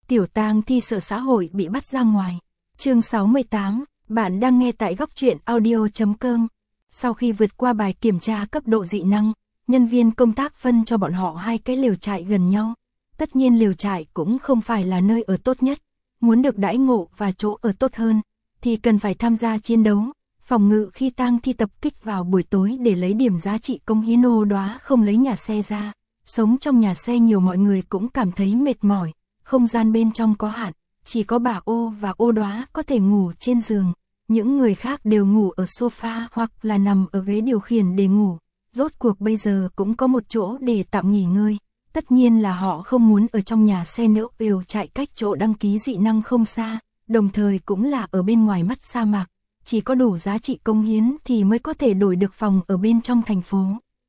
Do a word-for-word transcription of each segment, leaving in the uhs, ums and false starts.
Tiểu tang thi sợ xã hội bị bắt ra ngoài. Chương sáu mươi tám, bạn đang nghe tại góc truyện audio chấm com. Sau khi vượt qua bài kiểm tra cấp độ dị năng, nhân viên công tác phân cho bọn họ hai cái lều trại gần nhau. Tất nhiên lều trại cũng không phải là nơi ở tốt nhất. Muốn được đãi ngộ và chỗ ở tốt hơn, thì cần phải tham gia chiến đấu, phòng ngự khi tang thi tập kích vào buổi tối để lấy điểm giá trị công hiến. Ô Đóa không lấy nhà xe ra. Sống trong nhà xe nhiều mọi người cũng cảm thấy mệt mỏi, không gian bên trong có hạn, chỉ có bà Ô và Ô Đóa có thể ngủ trên giường, những người khác đều ngủ ở sofa hoặc là nằm ở ghế điều khiển để ngủ. Rốt cuộc bây giờ cũng có một chỗ để tạm nghỉ ngơi, tất nhiên là họ không muốn ở trong nhà xe nữa. Lều trại cách chỗ đăng ký dị năng không xa, đồng thời cũng là ở bên ngoài mắt sa mạc, chỉ có đủ giá trị công hiến thì mới có thể đổi được phòng ở bên trong thành phố.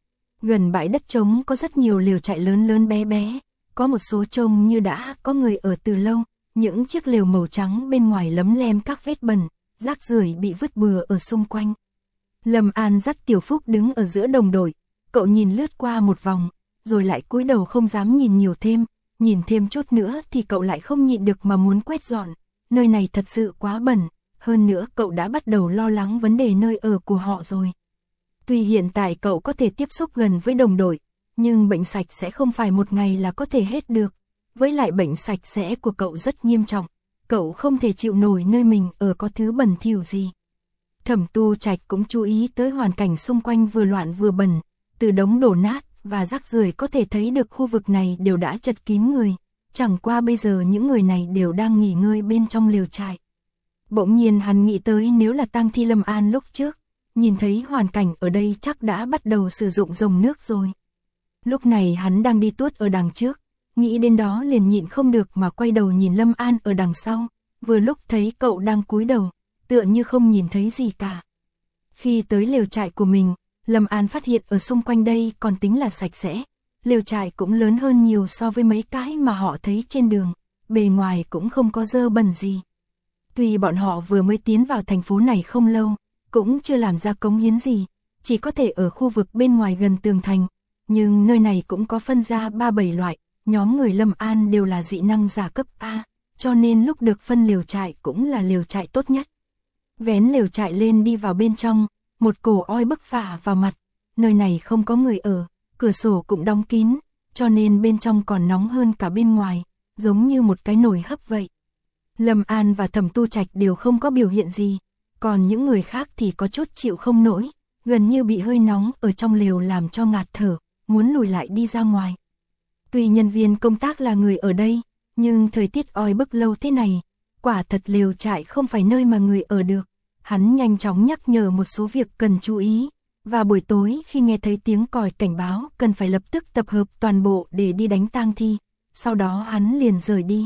Gần bãi đất trống có rất nhiều lều trại lớn lớn bé bé, có một số trông như đã có người ở từ lâu, những chiếc lều màu trắng bên ngoài lấm lem các vết bẩn, rác rưởi bị vứt bừa ở xung quanh. Lâm An dắt Tiểu Phúc đứng ở giữa đồng đội, cậu nhìn lướt qua một vòng, rồi lại cúi đầu không dám nhìn nhiều thêm, nhìn thêm chút nữa thì cậu lại không nhịn được mà muốn quét dọn, nơi này thật sự quá bẩn, hơn nữa cậu đã bắt đầu lo lắng vấn đề nơi ở của họ rồi. Tuy hiện tại cậu có thể tiếp xúc gần với đồng đội, nhưng bệnh sạch sẽ không phải một ngày là có thể hết được. Với lại bệnh sạch sẽ của cậu rất nghiêm trọng, cậu không thể chịu nổi nơi mình ở có thứ bẩn thỉu gì. Thẩm Tu Trạch cũng chú ý tới hoàn cảnh xung quanh vừa loạn vừa bẩn, từ đống đổ nát và rác rưởi có thể thấy được khu vực này đều đã chật kín người, chẳng qua bây giờ những người này đều đang nghỉ ngơi bên trong lều trại. Bỗng nhiên hắn nghĩ tới nếu là tang thi Lâm An lúc trước, nhìn thấy hoàn cảnh ở đây chắc đã bắt đầu sử dụng dòng nước rồi. Lúc này hắn đang đi tuốt ở đằng trước, nghĩ đến đó liền nhịn không được mà quay đầu nhìn Lâm An ở đằng sau, vừa lúc thấy cậu đang cúi đầu, tựa như không nhìn thấy gì cả. Khi tới lều trại của mình, Lâm An phát hiện ở xung quanh đây còn tính là sạch sẽ, lều trại cũng lớn hơn nhiều so với mấy cái mà họ thấy trên đường, bề ngoài cũng không có dơ bẩn gì. Tuy bọn họ vừa mới tiến vào thành phố này không lâu, cũng chưa làm ra cống hiến gì, chỉ có thể ở khu vực bên ngoài gần tường thành, nhưng nơi này cũng có phân ra ba bảy loại, nhóm người Lâm An đều là dị năng giả cấp A, cho nên lúc được phân lều trại cũng là lều trại tốt nhất. Vén lều trại lên đi vào bên trong, một cổ oi bức phả vào mặt, nơi này không có người ở, cửa sổ cũng đóng kín, cho nên bên trong còn nóng hơn cả bên ngoài, giống như một cái nồi hấp vậy. Lâm An và Thẩm Tu Trạch đều không có biểu hiện gì, còn những người khác thì có chút chịu không nổi, gần như bị hơi nóng ở trong lều làm cho ngạt thở, muốn lùi lại đi ra ngoài. Tuy nhân viên công tác là người ở đây, nhưng thời tiết oi bức lâu thế này, quả thật lều trại không phải nơi mà người ở được. Hắn nhanh chóng nhắc nhở một số việc cần chú ý, và buổi tối khi nghe thấy tiếng còi cảnh báo cần phải lập tức tập hợp toàn bộ để đi đánh tang thi, sau đó hắn liền rời đi.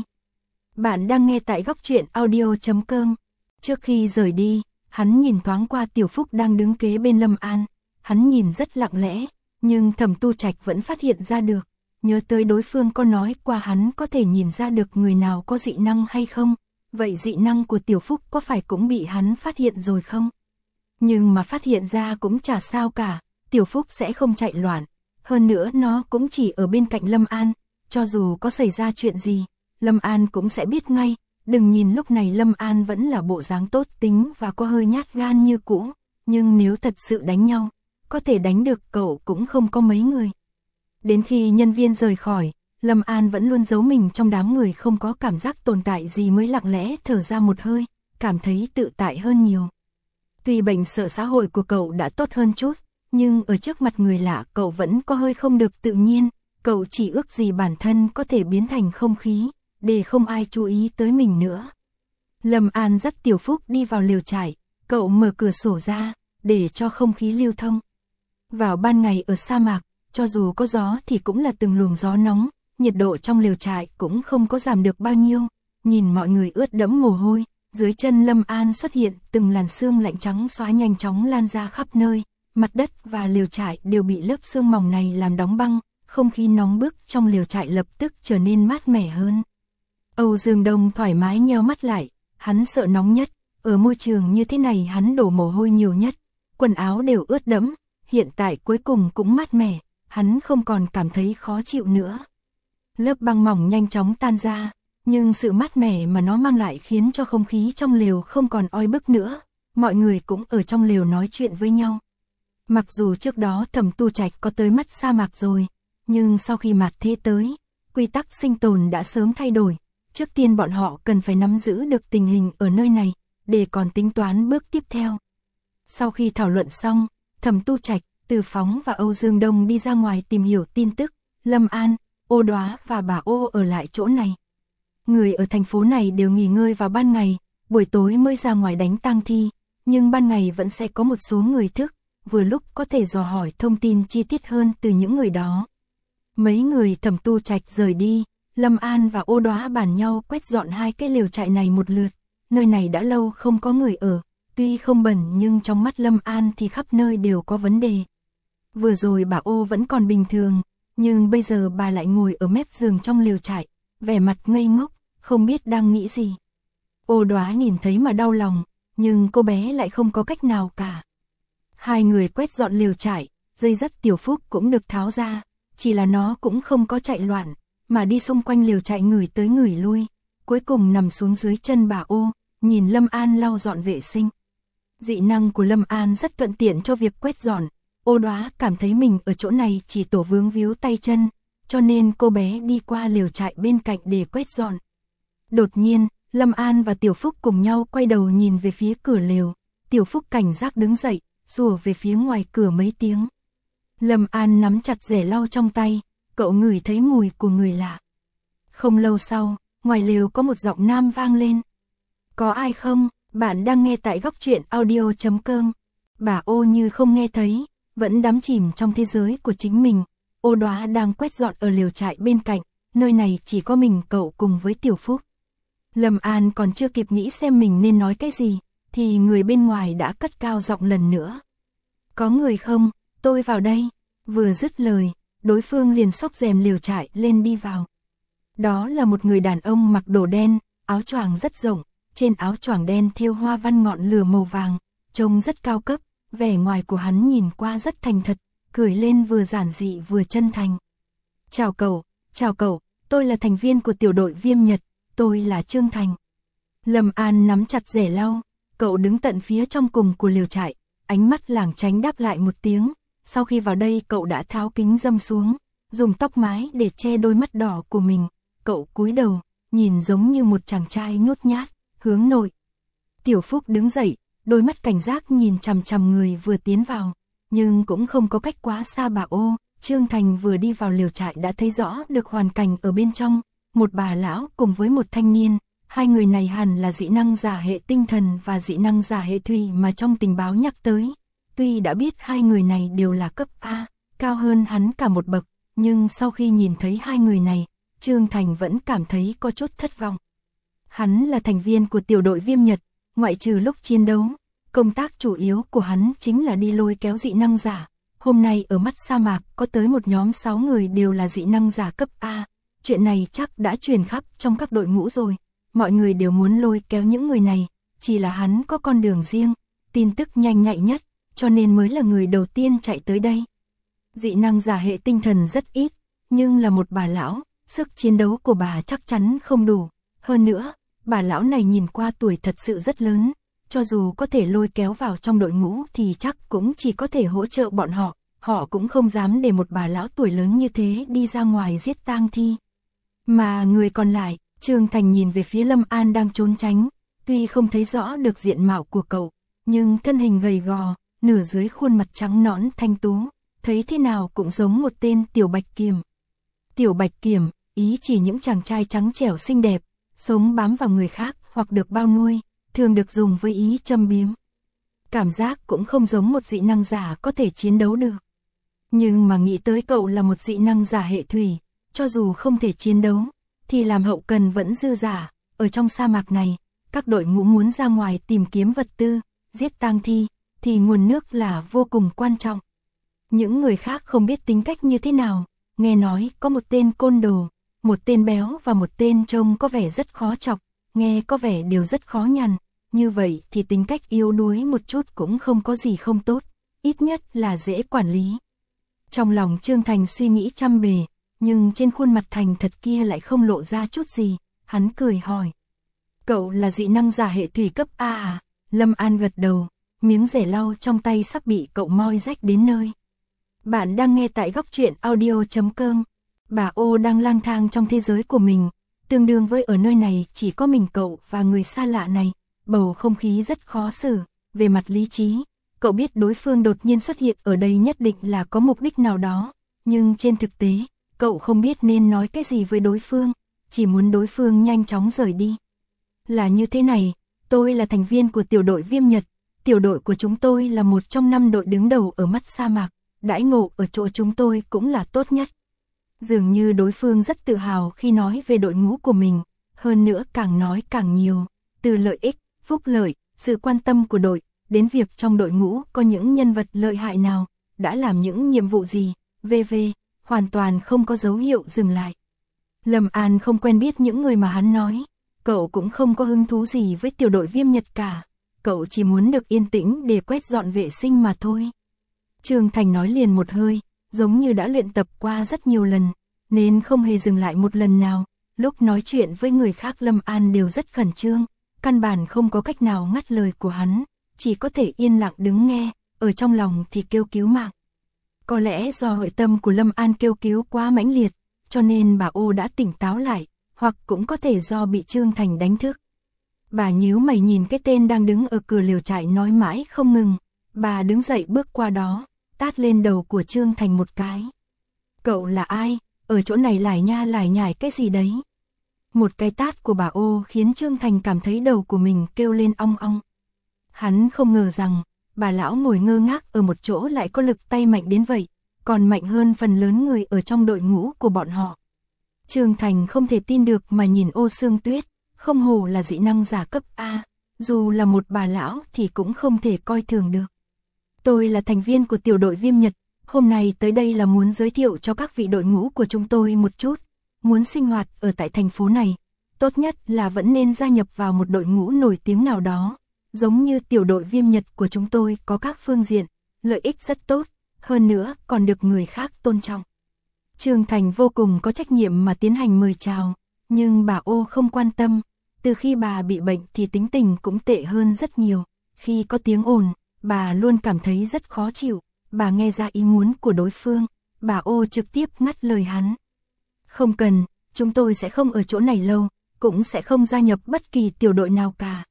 Bạn đang nghe tại góc truyện audio chấm com. Trước khi rời đi, hắn nhìn thoáng qua Tiểu Phúc đang đứng kế bên Lâm An, hắn nhìn rất lặng lẽ, nhưng Thẩm Tu Trạch vẫn phát hiện ra được, nhớ tới đối phương có nói qua hắn có thể nhìn ra được người nào có dị năng hay không, vậy dị năng của Tiểu Phúc có phải cũng bị hắn phát hiện rồi không? Nhưng mà phát hiện ra cũng chả sao cả, Tiểu Phúc sẽ không chạy loạn, hơn nữa nó cũng chỉ ở bên cạnh Lâm An, cho dù có xảy ra chuyện gì, Lâm An cũng sẽ biết ngay. Đừng nhìn lúc này Lâm An vẫn là bộ dáng tốt tính và có hơi nhát gan như cũ, nhưng nếu thật sự đánh nhau, có thể đánh được cậu cũng không có mấy người. Đến khi nhân viên rời khỏi, Lâm An vẫn luôn giấu mình trong đám người không có cảm giác tồn tại gì mới lặng lẽ thở ra một hơi, cảm thấy tự tại hơn nhiều. Tuy bệnh sợ xã hội của cậu đã tốt hơn chút, nhưng ở trước mặt người lạ cậu vẫn có hơi không được tự nhiên, cậu chỉ ước gì bản thân có thể biến thành không khí, để không ai chú ý tới mình nữa. Lâm An dắt Tiểu Phúc đi vào lều trại, cậu mở cửa sổ ra, để cho không khí lưu thông. Vào ban ngày ở sa mạc, cho dù có gió thì cũng là từng luồng gió nóng, nhiệt độ trong lều trại cũng không có giảm được bao nhiêu. Nhìn mọi người ướt đẫm mồ hôi, dưới chân Lâm An xuất hiện từng làn sương lạnh trắng xóa nhanh chóng lan ra khắp nơi, mặt đất và lều trại đều bị lớp sương mỏng này làm đóng băng, không khí nóng bức trong lều trại lập tức trở nên mát mẻ hơn. Âu Dương Đông thoải mái nheo mắt lại, hắn sợ nóng nhất, ở môi trường như thế này hắn đổ mồ hôi nhiều nhất, quần áo đều ướt đẫm, hiện tại cuối cùng cũng mát mẻ, hắn không còn cảm thấy khó chịu nữa. Lớp băng mỏng nhanh chóng tan ra, nhưng sự mát mẻ mà nó mang lại khiến cho không khí trong lều không còn oi bức nữa, mọi người cũng ở trong lều nói chuyện với nhau. Mặc dù trước đó Thẩm Tu Trạch có tới mắt sa mạc rồi, nhưng sau khi mạt thế tới, quy tắc sinh tồn đã sớm thay đổi, trước tiên bọn họ cần phải nắm giữ được tình hình ở nơi này, để còn tính toán bước tiếp theo. Sau khi thảo luận xong, Thẩm Tu Trạch, Từ Phóng và Âu Dương Đông đi ra ngoài tìm hiểu tin tức, Lâm An, Ô Đóa và bà Ô ở lại chỗ này. Người ở thành phố này đều nghỉ ngơi vào ban ngày, buổi tối mới ra ngoài đánh tang thi, nhưng ban ngày vẫn sẽ có một số người thức, vừa lúc có thể dò hỏi thông tin chi tiết hơn từ những người đó. Mấy người Thẩm Tu Trạch rời đi, Lâm An và Ô Đóa bàn nhau quét dọn hai cái lều trại này một lượt, nơi này đã lâu không có người ở, tuy không bẩn nhưng trong mắt Lâm An thì khắp nơi đều có vấn đề. Vừa rồi bà Ô vẫn còn bình thường, nhưng bây giờ bà lại ngồi ở mép giường trong lều trại, vẻ mặt ngây ngốc, không biết đang nghĩ gì. Ô Đóa nhìn thấy mà đau lòng, nhưng cô bé lại không có cách nào cả. Hai người quét dọn lều trại, dây dắt Tiểu Phúc cũng được tháo ra, chỉ là nó cũng không có chạy loạn, mà đi xung quanh lều trại ngửi tới ngửi lui, cuối cùng nằm xuống dưới chân bà Ô, nhìn Lâm An lau dọn vệ sinh. Dị năng của Lâm An rất thuận tiện cho việc quét dọn, Ô Đóa cảm thấy mình ở chỗ này chỉ tổ vướng víu tay chân, cho nên cô bé đi qua lều trại bên cạnh để quét dọn. Đột nhiên, Lâm An và Tiểu Phúc cùng nhau quay đầu nhìn về phía cửa lều, Tiểu Phúc cảnh giác đứng dậy, rủa về phía ngoài cửa mấy tiếng. Lâm An nắm chặt rẻ lau trong tay, cậu ngửi thấy mùi của người lạ. Không lâu sau, ngoài lều có một giọng nam vang lên. Có ai không? Bạn đang nghe tại góc truyện audio chấm com. Bà Ô như không nghe thấy, vẫn đắm chìm trong thế giới của chính mình. Ô Đóa đang quét dọn ở lều trại bên cạnh, nơi này chỉ có mình cậu cùng với Tiểu Phúc. Lâm An còn chưa kịp nghĩ xem mình nên nói cái gì, thì người bên ngoài đã cất cao giọng lần nữa. Có người không? Tôi vào đây. Vừa dứt lời, đối phương liền xốc rèm lều trại lên đi vào. Đó là một người đàn ông mặc đồ đen, áo choàng rất rộng, trên áo choàng đen thêu hoa văn ngọn lửa màu vàng, trông rất cao cấp, vẻ ngoài của hắn nhìn qua rất thành thật, cười lên vừa giản dị vừa chân thành. Chào cậu, chào cậu, tôi là thành viên của tiểu đội Viêm Nhật, tôi là Trương Thành. Lâm An nắm chặt rẻ lau, cậu đứng tận phía trong cùng của lều trại, ánh mắt lảng tránh đáp lại một tiếng. Sau khi vào đây cậu đã tháo kính râm xuống, dùng tóc mái để che đôi mắt đỏ của mình, cậu cúi đầu, nhìn giống như một chàng trai nhút nhát, hướng nội. Tiểu Phúc đứng dậy, đôi mắt cảnh giác nhìn chằm chằm người vừa tiến vào, nhưng cũng không có cách quá xa bà Ô. Trương Thành vừa đi vào lều trại đã thấy rõ được hoàn cảnh ở bên trong, một bà lão cùng với một thanh niên, hai người này hẳn là dị năng giả hệ tinh thần và dị năng giả hệ thủy mà trong tình báo nhắc tới. Tuy đã biết hai người này đều là cấp A, cao hơn hắn cả một bậc, nhưng sau khi nhìn thấy hai người này, Trương Thành vẫn cảm thấy có chút thất vọng. Hắn là thành viên của tiểu đội Viêm Nhật, ngoại trừ lúc chiến đấu, công tác chủ yếu của hắn chính là đi lôi kéo dị năng giả. Hôm nay ở mắt sa mạc có tới một nhóm sáu người đều là dị năng giả cấp A, chuyện này chắc đã truyền khắp trong các đội ngũ rồi, mọi người đều muốn lôi kéo những người này, chỉ là hắn có con đường riêng, tin tức nhanh nhạy nhất, cho nên mới là người đầu tiên chạy tới đây. Dị năng giả hệ tinh thần rất ít, nhưng là một bà lão, sức chiến đấu của bà chắc chắn không đủ. Hơn nữa, bà lão này nhìn qua tuổi thật sự rất lớn, cho dù có thể lôi kéo vào trong đội ngũ thì chắc cũng chỉ có thể hỗ trợ bọn họ, họ cũng không dám để một bà lão tuổi lớn như thế đi ra ngoài giết tang thi. Mà người còn lại, Trương Thành nhìn về phía Lâm An đang trốn tránh, tuy không thấy rõ được diện mạo của cậu, nhưng thân hình gầy gò, nửa dưới khuôn mặt trắng nõn thanh tú, thấy thế nào cũng giống một tên tiểu bạch kiểm. Tiểu bạch kiểm, ý chỉ những chàng trai trắng trẻo xinh đẹp, sống bám vào người khác hoặc được bao nuôi, thường được dùng với ý châm biếm. Cảm giác cũng không giống một dị năng giả có thể chiến đấu được. Nhưng mà nghĩ tới cậu là một dị năng giả hệ thủy, cho dù không thể chiến đấu, thì làm hậu cần vẫn dư giả. Ở trong sa mạc này, các đội ngũ muốn ra ngoài tìm kiếm vật tư, giết tang thi, thì nguồn nước là vô cùng quan trọng. Những người khác không biết tính cách như thế nào, nghe nói có một tên côn đồ, một tên béo và một tên trông có vẻ rất khó chọc, nghe có vẻ đều rất khó nhằn, như vậy thì tính cách yếu đuối một chút cũng không có gì không tốt, ít nhất là dễ quản lý. Trong lòng Trương Thành suy nghĩ trăm bề, nhưng trên khuôn mặt thành thật kia lại không lộ ra chút gì, hắn cười hỏi. Cậu là dị năng giả hệ thủy cấp A à? Lâm An gật đầu, miếng rẻ lau trong tay sắp bị cậu moi rách đến nơi. Bạn đang nghe tại góc truyện audio chấm com. Bà Ô đang lang thang trong thế giới của mình, tương đương với ở nơi này chỉ có mình cậu và người xa lạ này, bầu không khí rất khó xử. Về mặt lý trí, cậu biết đối phương đột nhiên xuất hiện ở đây nhất định là có mục đích nào đó, nhưng trên thực tế, cậu không biết nên nói cái gì với đối phương, chỉ muốn đối phương nhanh chóng rời đi. Là như thế này, tôi là thành viên của tiểu đội Viêm Nhật, tiểu đội của chúng tôi là một trong năm đội đứng đầu ở mắt sa mạc, đãi ngộ ở chỗ chúng tôi cũng là tốt nhất. Dường như đối phương rất tự hào khi nói về đội ngũ của mình, hơn nữa càng nói càng nhiều, từ lợi ích, phúc lợi, sự quan tâm của đội, đến việc trong đội ngũ có những nhân vật lợi hại nào, đã làm những nhiệm vụ gì, vân vân, hoàn toàn không có dấu hiệu dừng lại. Lâm An không quen biết những người mà hắn nói, cậu cũng không có hứng thú gì với tiểu đội Viêm Nhật cả, cậu chỉ muốn được yên tĩnh để quét dọn vệ sinh mà thôi. Trương Thành nói liền một hơi, giống như đã luyện tập qua rất nhiều lần, nên không hề dừng lại một lần nào. Lúc nói chuyện với người khác Lâm An đều rất khẩn trương, căn bản không có cách nào ngắt lời của hắn, chỉ có thể yên lặng đứng nghe, ở trong lòng thì kêu cứu mạng. Có lẽ do hội tâm của Lâm An kêu cứu quá mãnh liệt, cho nên bà Ô đã tỉnh táo lại, hoặc cũng có thể do bị Trương Thành đánh thức. Bà nhíu mày nhìn cái tên đang đứng ở cửa liều trại nói mãi không ngừng, bà đứng dậy bước qua đó, tát lên đầu của Trương Thành một cái. Cậu là ai? Ở chỗ này lải nha lải nhải cái gì đấy? Một cái tát của bà Ô khiến Trương Thành cảm thấy đầu của mình kêu lên ong ong. Hắn không ngờ rằng, bà lão ngồi ngơ ngác ở một chỗ lại có lực tay mạnh đến vậy, còn mạnh hơn phần lớn người ở trong đội ngũ của bọn họ. Trương Thành không thể tin được mà nhìn Ô Sương Tuyết, không hổ là dị năng giả cấp A, dù là một bà lão thì cũng không thể coi thường được. Tôi là thành viên của tiểu đội Viêm Nhật, hôm nay tới đây là muốn giới thiệu cho các vị đội ngũ của chúng tôi một chút. Muốn sinh hoạt ở tại thành phố này, tốt nhất là vẫn nên gia nhập vào một đội ngũ nổi tiếng nào đó. Giống như tiểu đội Viêm Nhật của chúng tôi có các phương diện, lợi ích rất tốt, hơn nữa còn được người khác tôn trọng. Trương Thành vô cùng có trách nhiệm mà tiến hành mời chào, nhưng bà Ô không quan tâm, từ khi bà bị bệnh thì tính tình cũng tệ hơn rất nhiều, khi có tiếng ồn, bà luôn cảm thấy rất khó chịu, bà nghe ra ý muốn của đối phương, bà Ô trực tiếp ngắt lời hắn. Không cần, chúng tôi sẽ không ở chỗ này lâu, cũng sẽ không gia nhập bất kỳ tiểu đội nào cả.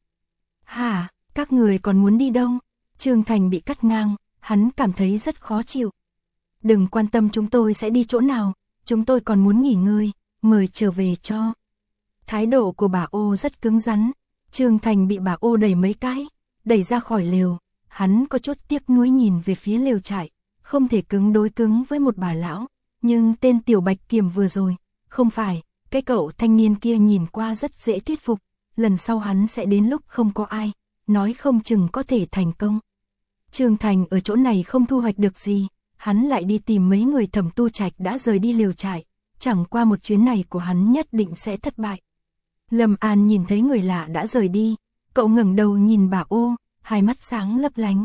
Hả, các người còn muốn đi đâu? Trương Thành bị cắt ngang, hắn cảm thấy rất khó chịu. Đừng quan tâm chúng tôi sẽ đi chỗ nào, chúng tôi còn muốn nghỉ ngơi, mời trở về cho. Thái độ của bà Ô rất cứng rắn, Trương Thành bị bà Ô đẩy mấy cái, đẩy ra khỏi lều, hắn có chút tiếc nuối nhìn về phía lều trại, không thể cứng đối cứng với một bà lão, nhưng tên Tiểu Bạch Kiểm vừa rồi, không phải, cái cậu thanh niên kia nhìn qua rất dễ thuyết phục, lần sau hắn sẽ đến lúc không có ai, nói không chừng có thể thành công. Trương Thành ở chỗ này không thu hoạch được gì, hắn lại đi tìm mấy người Thẩm Tu Trạch đã rời đi lều trại, chẳng qua một chuyến này của hắn nhất định sẽ thất bại. Lâm An nhìn thấy người lạ đã rời đi, cậu ngẩng đầu nhìn bà Ô, hai mắt sáng lấp lánh.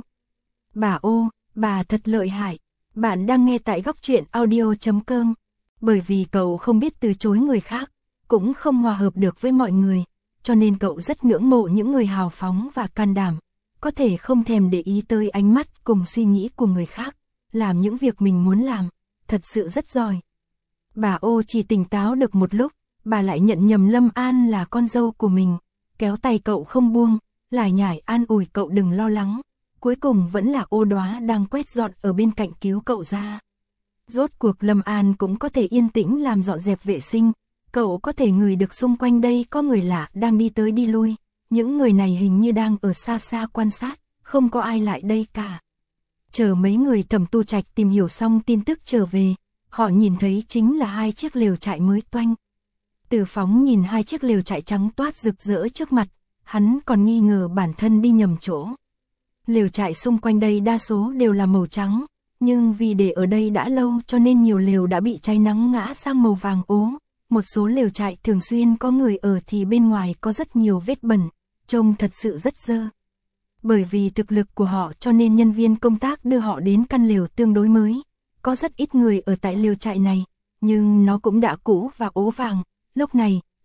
Bà Ô, bà thật lợi hại, bạn đang nghe tại góc truyện audio chấm com. Bởi vì cậu không biết từ chối người khác, cũng không hòa hợp được với mọi người, cho nên cậu rất ngưỡng mộ những người hào phóng và can đảm, có thể không thèm để ý tới ánh mắt cùng suy nghĩ của người khác, làm những việc mình muốn làm, thật sự rất giỏi. Bà Ô chỉ tỉnh táo được một lúc, bà lại nhận nhầm Lâm An là con dâu của mình, kéo tay cậu không buông, lải nhải an ủi cậu đừng lo lắng, cuối cùng vẫn là Ô Đóa đang quét dọn ở bên cạnh cứu cậu ra. Rốt cuộc Lâm An cũng có thể yên tĩnh làm dọn dẹp vệ sinh, cậu có thể ngửi được xung quanh đây có người lạ đang đi tới đi lui, những người này hình như đang ở xa xa quan sát, không có ai lại đây cả. Chờ mấy người Thẩm Tu Trạch tìm hiểu xong tin tức trở về, họ nhìn thấy chính là hai chiếc lều trại mới toanh. Từ Phóng nhìn hai chiếc lều trại trắng toát rực rỡ trước mặt, hắn còn nghi ngờ bản thân đi nhầm chỗ. Lều trại xung quanh đây đa số đều là màu trắng, nhưng vì để ở đây đã lâu cho nên nhiều lều đã bị cháy nắng ngã sang màu vàng ố. Một số lều trại thường xuyên có người ở thì bên ngoài có rất nhiều vết bẩn, trông thật sự rất dơ. Bởi vì thực lực của họ cho nên nhân viên công tác đưa họ đến căn lều tương đối mới. Có rất ít người ở tại lều trại này, nhưng nó cũng đã cũ và ố vàng. Lúc này,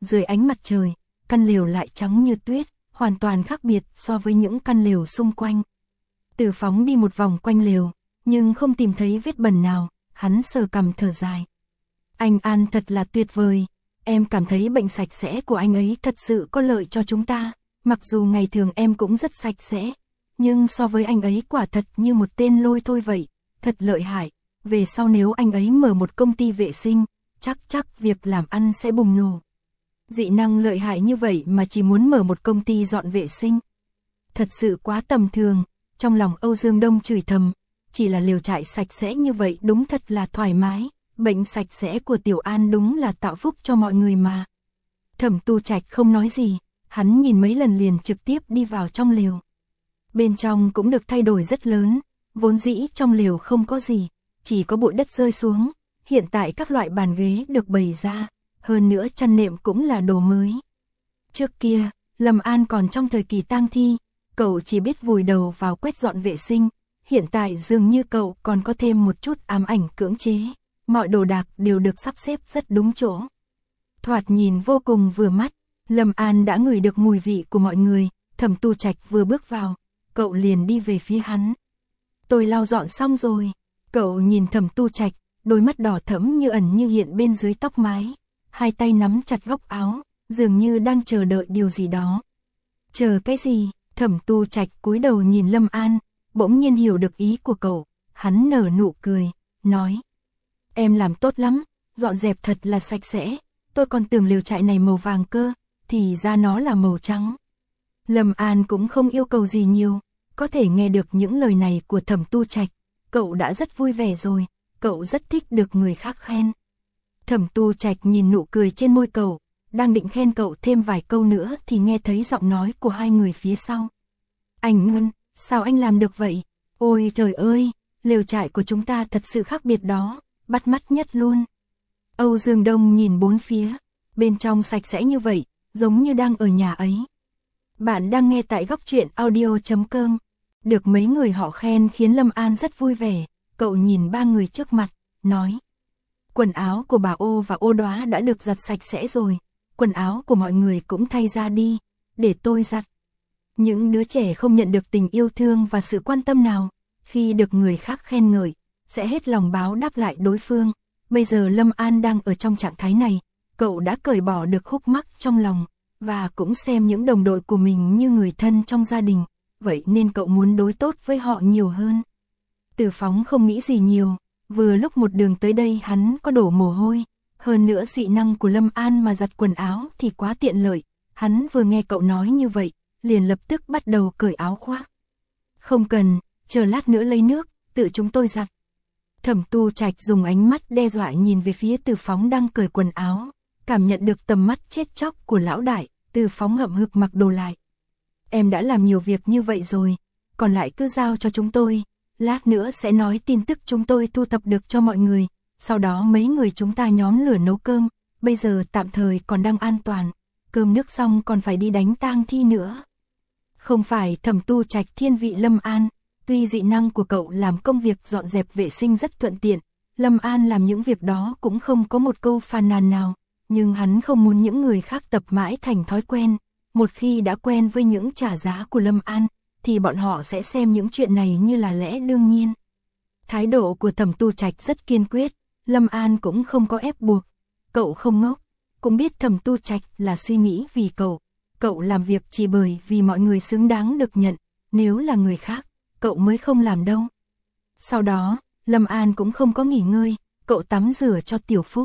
dưới ánh mặt trời, căn lều lại trắng như tuyết, hoàn toàn khác biệt so với những căn lều xung quanh. Từ Phóng đi một vòng quanh lều, nhưng không tìm thấy vết bẩn nào, hắn sờ cằm thở dài. Anh An thật là tuyệt vời, em cảm thấy bệnh sạch sẽ của anh ấy thật sự có lợi cho chúng ta, mặc dù ngày thường em cũng rất sạch sẽ, nhưng so với anh ấy quả thật như một tên lôi thôi vậy, thật lợi hại, về sau nếu anh ấy mở một công ty vệ sinh, chắc chắc việc làm ăn sẽ bùng nổ. Dị năng lợi hại như vậy mà chỉ muốn mở một công ty dọn vệ sinh. Thật sự quá tầm thường, trong lòng Âu Dương Đông chửi thầm, chỉ là lều trại sạch sẽ như vậy đúng thật là thoải mái, bệnh sạch sẽ của Tiểu An đúng là tạo phúc cho mọi người mà. Thẩm Tu Trạch không nói gì, hắn nhìn mấy lần liền trực tiếp đi vào trong lều. Bên trong cũng được thay đổi rất lớn, vốn dĩ trong lều không có gì, chỉ có bụi đất rơi xuống, hiện tại các loại bàn ghế được bày ra, hơn nữa chăn nệm cũng là đồ mới. Trước kia, Lâm An còn trong thời kỳ tang thi, cậu chỉ biết vùi đầu vào quét dọn vệ sinh, hiện tại dường như cậu còn có thêm một chút ám ảnh cưỡng chế, mọi đồ đạc đều được sắp xếp rất đúng chỗ. Thoạt nhìn vô cùng vừa mắt, Lâm An đã ngửi được mùi vị của mọi người, Thẩm Tu Trạch vừa bước vào, cậu liền đi về phía hắn. Tôi lau dọn xong rồi, cậu nhìn Thẩm Tu Trạch, đôi mắt đỏ thẫm như ẩn như hiện bên dưới tóc mái, hai tay nắm chặt góc áo, dường như đang chờ đợi điều gì đó. Chờ cái gì? Thẩm Tu Trạch cúi đầu nhìn Lâm An, bỗng nhiên hiểu được ý của cậu, hắn nở nụ cười, nói. Em làm tốt lắm, dọn dẹp thật là sạch sẽ, tôi còn tưởng lều trại này màu vàng cơ, thì ra nó là màu trắng. Lâm An cũng không yêu cầu gì nhiều, có thể nghe được những lời này của Thẩm Tu Trạch, cậu đã rất vui vẻ rồi, cậu rất thích được người khác khen. Thẩm Tu Trạch nhìn nụ cười trên môi cậu, đang định khen cậu thêm vài câu nữa thì nghe thấy giọng nói của hai người phía sau. Anh Ngân, sao anh làm được vậy? Ôi trời ơi, lều trại của chúng ta thật sự khác biệt đó, bắt mắt nhất luôn. Âu Dương Đông nhìn bốn phía, bên trong sạch sẽ như vậy, giống như đang ở nhà ấy. Bạn đang nghe tại góc truyện audio chấm com. Được mấy người họ khen khiến Lâm An rất vui vẻ, cậu nhìn ba người trước mặt, nói. Quần áo của bà Ô và Ô Đóa đã được giặt sạch sẽ rồi, quần áo của mọi người cũng thay ra đi, để tôi giặt. Những đứa trẻ không nhận được tình yêu thương và sự quan tâm nào, khi được người khác khen ngợi, sẽ hết lòng báo đáp lại đối phương. Bây giờ Lâm An đang ở trong trạng thái này, cậu đã cởi bỏ được khúc mắc trong lòng, và cũng xem những đồng đội của mình như người thân trong gia đình, vậy nên cậu muốn đối tốt với họ nhiều hơn. Từ Phóng không nghĩ gì nhiều, vừa lúc một đường tới đây hắn có đổ mồ hôi, hơn nữa dị năng của Lâm An mà giặt quần áo thì quá tiện lợi, hắn vừa nghe cậu nói như vậy, liền lập tức bắt đầu cởi áo khoác. Không cần, chờ lát nữa lấy nước, tự chúng tôi giặt. Thẩm Tu Trạch dùng ánh mắt đe dọa nhìn về phía Từ Phóng đang cởi quần áo, cảm nhận được tầm mắt chết chóc của lão đại, Từ Phóng hậm hực mặc đồ lại. Em đã làm nhiều việc như vậy rồi, còn lại cứ giao cho chúng tôi, lát nữa sẽ nói tin tức chúng tôi thu thập được cho mọi người, sau đó mấy người chúng ta nhóm lửa nấu cơm, bây giờ tạm thời còn đang an toàn, cơm nước xong còn phải đi đánh tang thi nữa. Không phải Thẩm Tu Trạch thiên vị Lâm An, tuy dị năng của cậu làm công việc dọn dẹp vệ sinh rất thuận tiện, Lâm An làm những việc đó cũng không có một câu phàn nàn nào, nhưng hắn không muốn những người khác tập mãi thành thói quen, một khi đã quen với những trả giá của Lâm An, thì bọn họ sẽ xem những chuyện này như là lẽ đương nhiên. Thái độ của Thẩm Tu Trạch rất kiên quyết, Lâm An cũng không có ép buộc, cậu không ngốc, cũng biết Thẩm Tu Trạch là suy nghĩ vì cậu, cậu làm việc chỉ bởi vì mọi người xứng đáng được nhận, nếu là người khác, cậu mới không làm đâu. Sau đó, Lâm An cũng không có nghỉ ngơi, cậu tắm rửa cho Tiểu Phúc.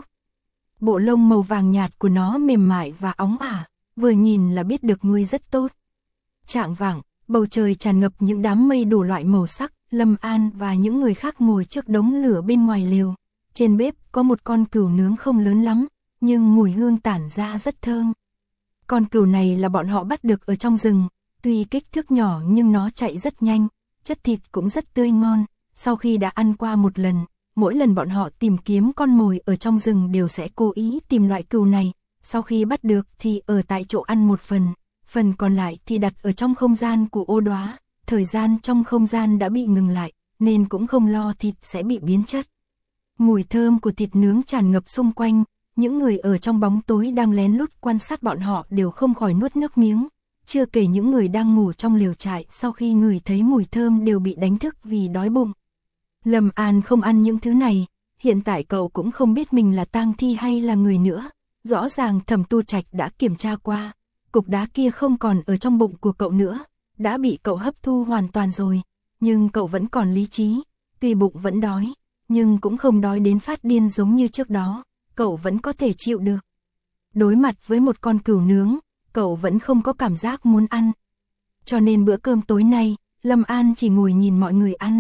Bộ lông màu vàng nhạt của nó mềm mại và óng ả, vừa nhìn là biết được nuôi rất tốt. Chạng vạng, bầu trời tràn ngập những đám mây đủ loại màu sắc, Lâm An và những người khác ngồi trước đống lửa bên ngoài lều. Trên bếp có một con cừu nướng không lớn lắm, nhưng mùi hương tản ra rất thơm. Con cừu này là bọn họ bắt được ở trong rừng, tuy kích thước nhỏ nhưng nó chạy rất nhanh, chất thịt cũng rất tươi ngon. Sau khi đã ăn qua một lần, mỗi lần bọn họ tìm kiếm con mồi ở trong rừng đều sẽ cố ý tìm loại cừu này, sau khi bắt được thì ở tại chỗ ăn một phần, phần còn lại thì đặt ở trong không gian của Ô Đóa. Thời gian trong không gian đã bị ngừng lại, nên cũng không lo thịt sẽ bị biến chất. Mùi thơm của thịt nướng tràn ngập xung quanh, Những người ở trong bóng tối đang lén lút quan sát bọn họ đều không khỏi nuốt nước miếng. Chưa kể những người đang ngủ trong lều trại sau khi ngửi thấy mùi thơm đều bị đánh thức vì đói bụng. Lâm An không ăn những thứ này, hiện tại cậu cũng không biết mình là tang thi hay là người nữa. Rõ ràng Thẩm Tu Trạch đã kiểm tra qua, cục đá kia không còn ở trong bụng của cậu nữa, đã bị cậu hấp thu hoàn toàn rồi, nhưng cậu vẫn còn lý trí, tuy bụng vẫn đói, nhưng cũng không đói đến phát điên giống như trước đó, cậu vẫn có thể chịu được. Đối mặt với một con cừu nướng, cậu vẫn không có cảm giác muốn ăn. Cho nên bữa cơm tối nay, Lâm An chỉ ngồi nhìn mọi người ăn.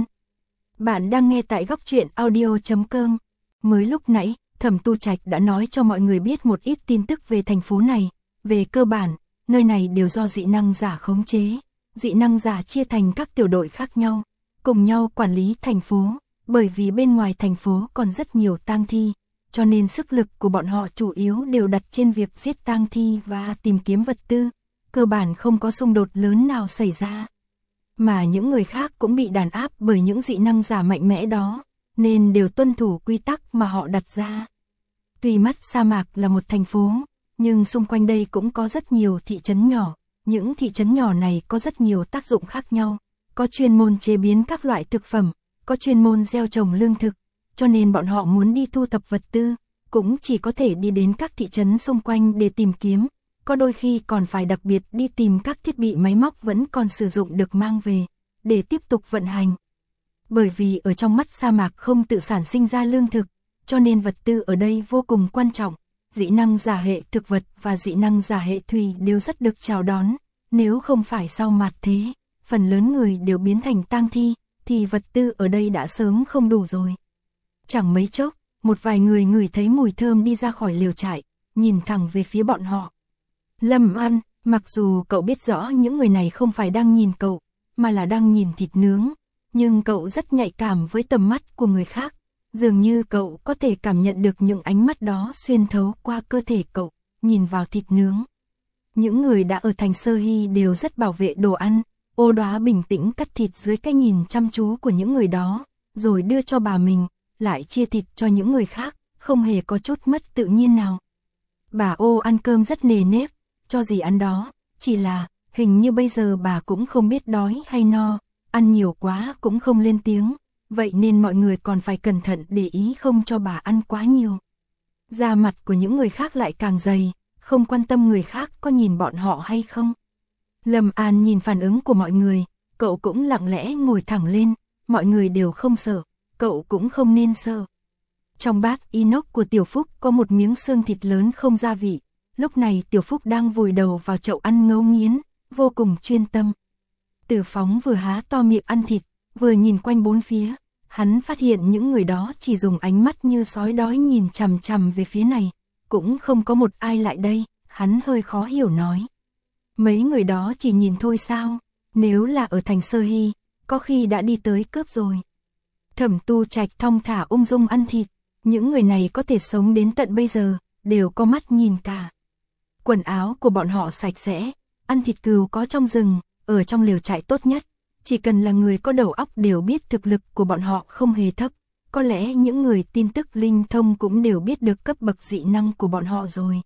Bạn đang nghe tại góc truyện audio chấm com. Mới lúc nãy, Thẩm Tu Trạch đã nói cho mọi người biết một ít tin tức về thành phố này. Về cơ bản, nơi này đều do dị năng giả khống chế. Dị năng giả chia thành các tiểu đội khác nhau, cùng nhau quản lý thành phố. Bởi vì bên ngoài thành phố còn rất nhiều tang thi, cho nên sức lực của bọn họ chủ yếu đều đặt trên việc giết tang thi và tìm kiếm vật tư. Cơ bản không có xung đột lớn nào xảy ra. Mà những người khác cũng bị đàn áp bởi những dị năng giả mạnh mẽ đó, nên đều tuân thủ quy tắc mà họ đặt ra. Tuy mắt sa mạc là một thành phố, nhưng xung quanh đây cũng có rất nhiều thị trấn nhỏ. Những thị trấn nhỏ này có rất nhiều tác dụng khác nhau, có chuyên môn chế biến các loại thực phẩm, có chuyên môn gieo trồng lương thực, cho nên bọn họ muốn đi thu thập vật tư, cũng chỉ có thể đi đến các thị trấn xung quanh để tìm kiếm, có đôi khi còn phải đặc biệt đi tìm các thiết bị máy móc vẫn còn sử dụng được mang về, để tiếp tục vận hành. Bởi vì ở trong mắt sa mạc không tự sản sinh ra lương thực, cho nên vật tư ở đây vô cùng quan trọng, dị năng giả hệ thực vật và dị năng giả hệ thủy đều rất được chào đón, nếu không phải sau mạt thế, phần lớn người đều biến thành tang thi, thì vật tư ở đây đã sớm không đủ rồi. Chẳng mấy chốc, một vài người ngửi thấy mùi thơm đi ra khỏi lều trại, nhìn thẳng về phía bọn họ. Lâm An, mặc dù cậu biết rõ những người này không phải đang nhìn cậu, mà là đang nhìn thịt nướng, nhưng cậu rất nhạy cảm với tầm mắt của người khác, dường như cậu có thể cảm nhận được những ánh mắt đó xuyên thấu qua cơ thể cậu, nhìn vào thịt nướng. Những người đã ở thành Sơ Hy đều rất bảo vệ đồ ăn, Ô Đóa bình tĩnh cắt thịt dưới cái nhìn chăm chú của những người đó, rồi đưa cho bà mình, lại chia thịt cho những người khác, không hề có chút mất tự nhiên nào. Bà Ô ăn cơm rất nề nếp, cho gì ăn đó, chỉ là, hình như bây giờ bà cũng không biết đói hay no, ăn nhiều quá cũng không lên tiếng, vậy nên mọi người còn phải cẩn thận để ý không cho bà ăn quá nhiều. Da mặt của những người khác lại càng dày, không quan tâm người khác có nhìn bọn họ hay không. Lâm An nhìn phản ứng của mọi người, cậu cũng lặng lẽ ngồi thẳng lên, mọi người đều không sợ, cậu cũng không nên sợ. Trong bát inox của Tiểu Phúc có một miếng xương thịt lớn không gia vị, lúc này Tiểu Phúc đang vùi đầu vào chậu ăn ngấu nghiến, vô cùng chuyên tâm. Từ Phóng vừa há to miệng ăn thịt, vừa nhìn quanh bốn phía, hắn phát hiện những người đó chỉ dùng ánh mắt như sói đói nhìn chằm chằm về phía này, cũng không có một ai lại đây, hắn hơi khó hiểu nói. Mấy người đó chỉ nhìn thôi sao, nếu là ở thành Sơ Hy, có khi đã đi tới cướp rồi. Thẩm Tu Trạch thong thả ung dung ăn thịt, những người này có thể sống đến tận bây giờ, đều có mắt nhìn cả. Quần áo của bọn họ sạch sẽ, ăn thịt cừu có trong rừng, ở trong lều trại tốt nhất, chỉ cần là người có đầu óc đều biết thực lực của bọn họ không hề thấp, có lẽ những người tin tức linh thông cũng đều biết được cấp bậc dị năng của bọn họ rồi.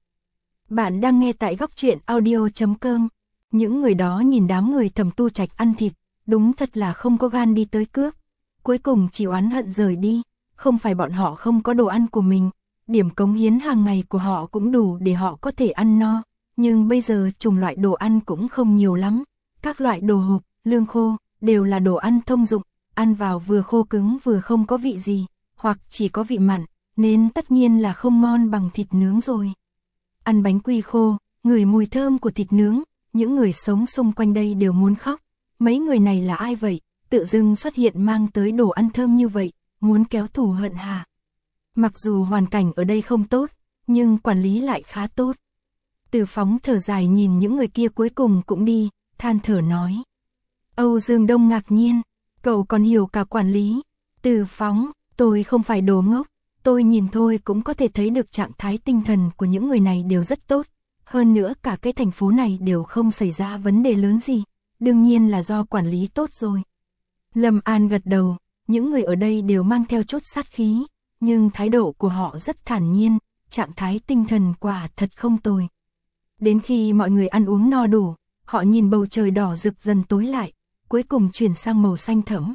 Bạn đang nghe tại góc truyện audio chấm com. Những người đó nhìn đám người Thẩm Tu Trạch ăn thịt, đúng thật là không có gan đi tới cướp. Cuối cùng chỉ oán hận rời đi, không phải bọn họ không có đồ ăn của mình, điểm cống hiến hàng ngày của họ cũng đủ để họ có thể ăn no, nhưng bây giờ chủng loại đồ ăn cũng không nhiều lắm. Các loại đồ hộp, lương khô, đều là đồ ăn thông dụng, ăn vào vừa khô cứng vừa không có vị gì, hoặc chỉ có vị mặn, nên tất nhiên là không ngon bằng thịt nướng rồi. Ăn bánh quy khô, ngửi mùi thơm của thịt nướng, những người sống xung quanh đây đều muốn khóc. Mấy người này là ai vậy, tự dưng xuất hiện mang tới đồ ăn thơm như vậy, muốn kéo thù hận hả? Mặc dù hoàn cảnh ở đây không tốt, nhưng quản lý lại khá tốt. Từ Phóng thở dài nhìn những người kia cuối cùng cũng đi, than thở nói. Âu Dương Đông ngạc nhiên, cậu còn hiểu cả quản lý. Từ Phóng, tôi không phải đồ ngốc, tôi nhìn thôi cũng có thể thấy được trạng thái tinh thần của những người này đều rất tốt. Hơn nữa cả cái thành phố này đều không xảy ra vấn đề lớn gì, đương nhiên là do quản lý tốt rồi. Lâm An gật đầu, những người ở đây đều mang theo chút sát khí, nhưng thái độ của họ rất thản nhiên, trạng thái tinh thần quả thật không tồi. Đến khi mọi người ăn uống no đủ, họ nhìn bầu trời đỏ rực dần tối lại, cuối cùng chuyển sang màu xanh thẫm.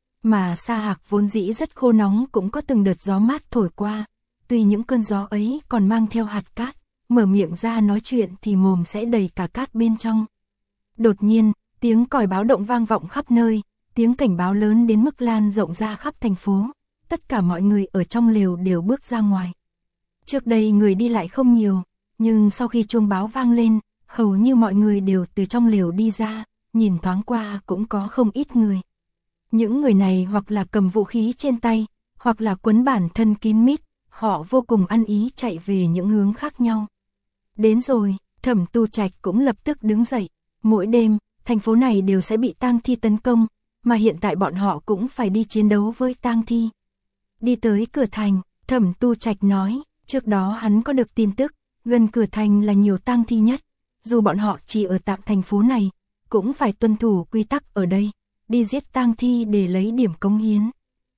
Mà sa hạc vốn dĩ rất khô nóng cũng có từng đợt gió mát thổi qua, tuy những cơn gió ấy còn mang theo hạt cát, mở miệng ra nói chuyện thì mồm sẽ đầy cả cát bên trong. Đột nhiên, tiếng còi báo động vang vọng khắp nơi, tiếng cảnh báo lớn đến mức lan rộng ra khắp thành phố, tất cả mọi người ở trong lều đều bước ra ngoài. Trước đây người đi lại không nhiều, nhưng sau khi chuông báo vang lên, hầu như mọi người đều từ trong lều đi ra, nhìn thoáng qua cũng có không ít người. Những người này hoặc là cầm vũ khí trên tay, hoặc là quấn bản thân kín mít, họ vô cùng ăn ý chạy về những hướng khác nhau. Đến rồi, Thẩm Tu Trạch cũng lập tức đứng dậy, mỗi đêm, thành phố này đều sẽ bị tang thi tấn công, mà hiện tại bọn họ cũng phải đi chiến đấu với tang thi. Đi tới cửa thành, Thẩm Tu Trạch nói, trước đó hắn có được tin tức, gần cửa thành là nhiều tang thi nhất, dù bọn họ chỉ ở tạm thành phố này, cũng phải tuân thủ quy tắc ở đây, đi giết tang thi để lấy điểm cống hiến.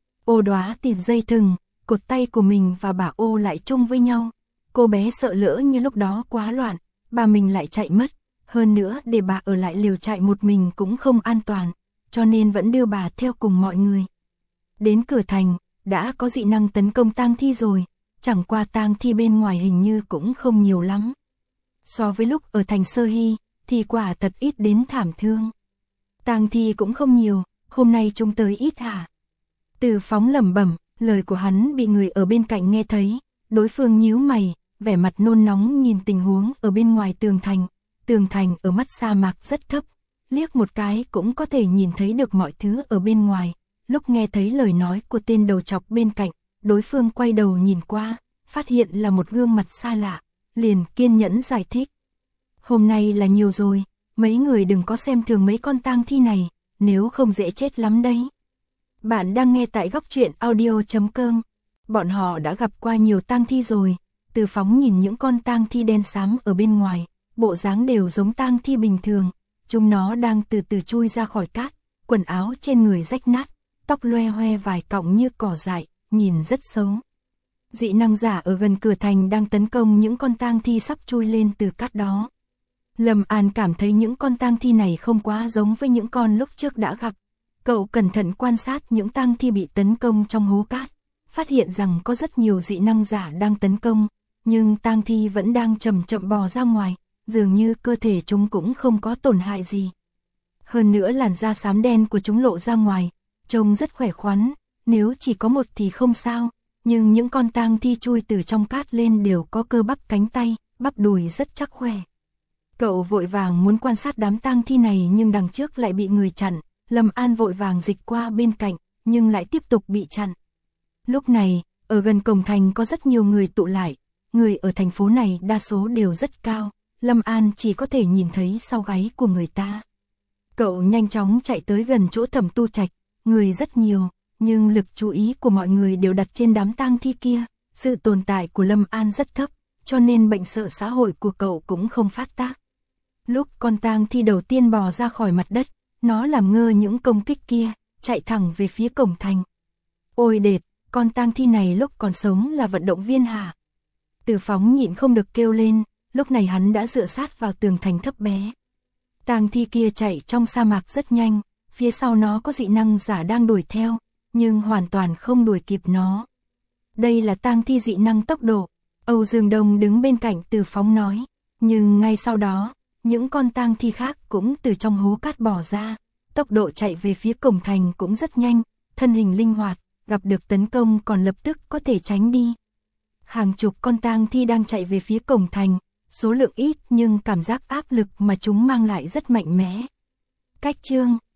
Ô Đóa tìm dây thừng, cột tay của mình và bà Ô lại chung với nhau. Cô bé sợ lỡ như lúc đó quá loạn, bà mình lại chạy mất, hơn nữa để bà ở lại liều chạy một mình cũng không an toàn, cho nên vẫn đưa bà theo cùng mọi người. Đến cửa thành, đã có dị năng tấn công tang thi rồi, chẳng qua tang thi bên ngoài hình như cũng không nhiều lắm. So với lúc ở thành Sơ Hy, thì quả thật ít đến thảm thương. Tang thi cũng không nhiều, hôm nay chúng tới ít hả? Từ Phóng lẩm bẩm, lời của hắn bị người ở bên cạnh nghe thấy, đối phương nhíu mày, vẻ mặt nôn nóng nhìn tình huống ở bên ngoài tường thành. Tường thành ở mắt sa mạc rất thấp, liếc một cái cũng có thể nhìn thấy được mọi thứ ở bên ngoài. Lúc nghe thấy lời nói của tên đầu trọc bên cạnh, đối phương quay đầu nhìn qua, phát hiện là một gương mặt xa lạ, liền kiên nhẫn giải thích. Hôm nay là nhiều rồi, mấy người đừng có xem thường mấy con tang thi này, nếu không dễ chết lắm đấy. Bạn đang nghe tại góc truyện audio chấm com. Bọn họ đã gặp qua nhiều tang thi rồi. Từ Phóng nhìn những con tang thi đen xám ở bên ngoài, bộ dáng đều giống tang thi bình thường, chúng nó đang từ từ chui ra khỏi cát, quần áo trên người rách nát, tóc loe hoe vài cọng như cỏ dại, nhìn rất xấu. Dị năng giả ở gần cửa thành đang tấn công những con tang thi sắp chui lên từ cát đó. Lâm An cảm thấy những con tang thi này không quá giống với những con lúc trước đã gặp. Cậu cẩn thận quan sát những tang thi bị tấn công trong hố cát, phát hiện rằng có rất nhiều dị năng giả đang tấn công, nhưng tang thi vẫn đang chậm chậm bò ra ngoài, dường như cơ thể chúng cũng không có tổn hại gì. Hơn nữa làn da xám đen của chúng lộ ra ngoài, trông rất khỏe khoắn, nếu chỉ có một thì không sao, nhưng những con tang thi chui từ trong cát lên đều có cơ bắp cánh tay, bắp đùi rất chắc khỏe. Cậu vội vàng muốn quan sát đám tang thi này nhưng đằng trước lại bị người chặn. Lâm An vội vàng dịch qua bên cạnh, nhưng lại tiếp tục bị chặn. Lúc này, ở gần cổng thành có rất nhiều người tụ lại, người ở thành phố này đa số đều rất cao, Lâm An chỉ có thể nhìn thấy sau gáy của người ta. Cậu nhanh chóng chạy tới gần chỗ Thẩm Tu Trạch, người rất nhiều, nhưng lực chú ý của mọi người đều đặt trên đám tang thi kia, sự tồn tại của Lâm An rất thấp, cho nên bệnh sợ xã hội của cậu cũng không phát tác. Lúc con tang thi đầu tiên bò ra khỏi mặt đất, nó làm ngơ những công kích kia, chạy thẳng về phía cổng thành. Ôi đệt, con tang thi này lúc còn sống là vận động viên hả? Từ Phóng nhịn không được kêu lên, lúc này hắn đã dựa sát vào tường thành thấp bé. Tang thi kia chạy trong sa mạc rất nhanh, phía sau nó có dị năng giả đang đuổi theo, nhưng hoàn toàn không đuổi kịp nó. Đây là tang thi dị năng tốc độ, Âu Dương Đông đứng bên cạnh Từ Phóng nói, nhưng ngay sau đó, những con tang thi khác cũng từ trong hố cát bò ra, tốc độ chạy về phía cổng thành cũng rất nhanh, thân hình linh hoạt, gặp được tấn công còn lập tức có thể tránh đi. Hàng chục con tang thi đang chạy về phía cổng thành, số lượng ít nhưng cảm giác áp lực mà chúng mang lại rất mạnh mẽ. Cách chương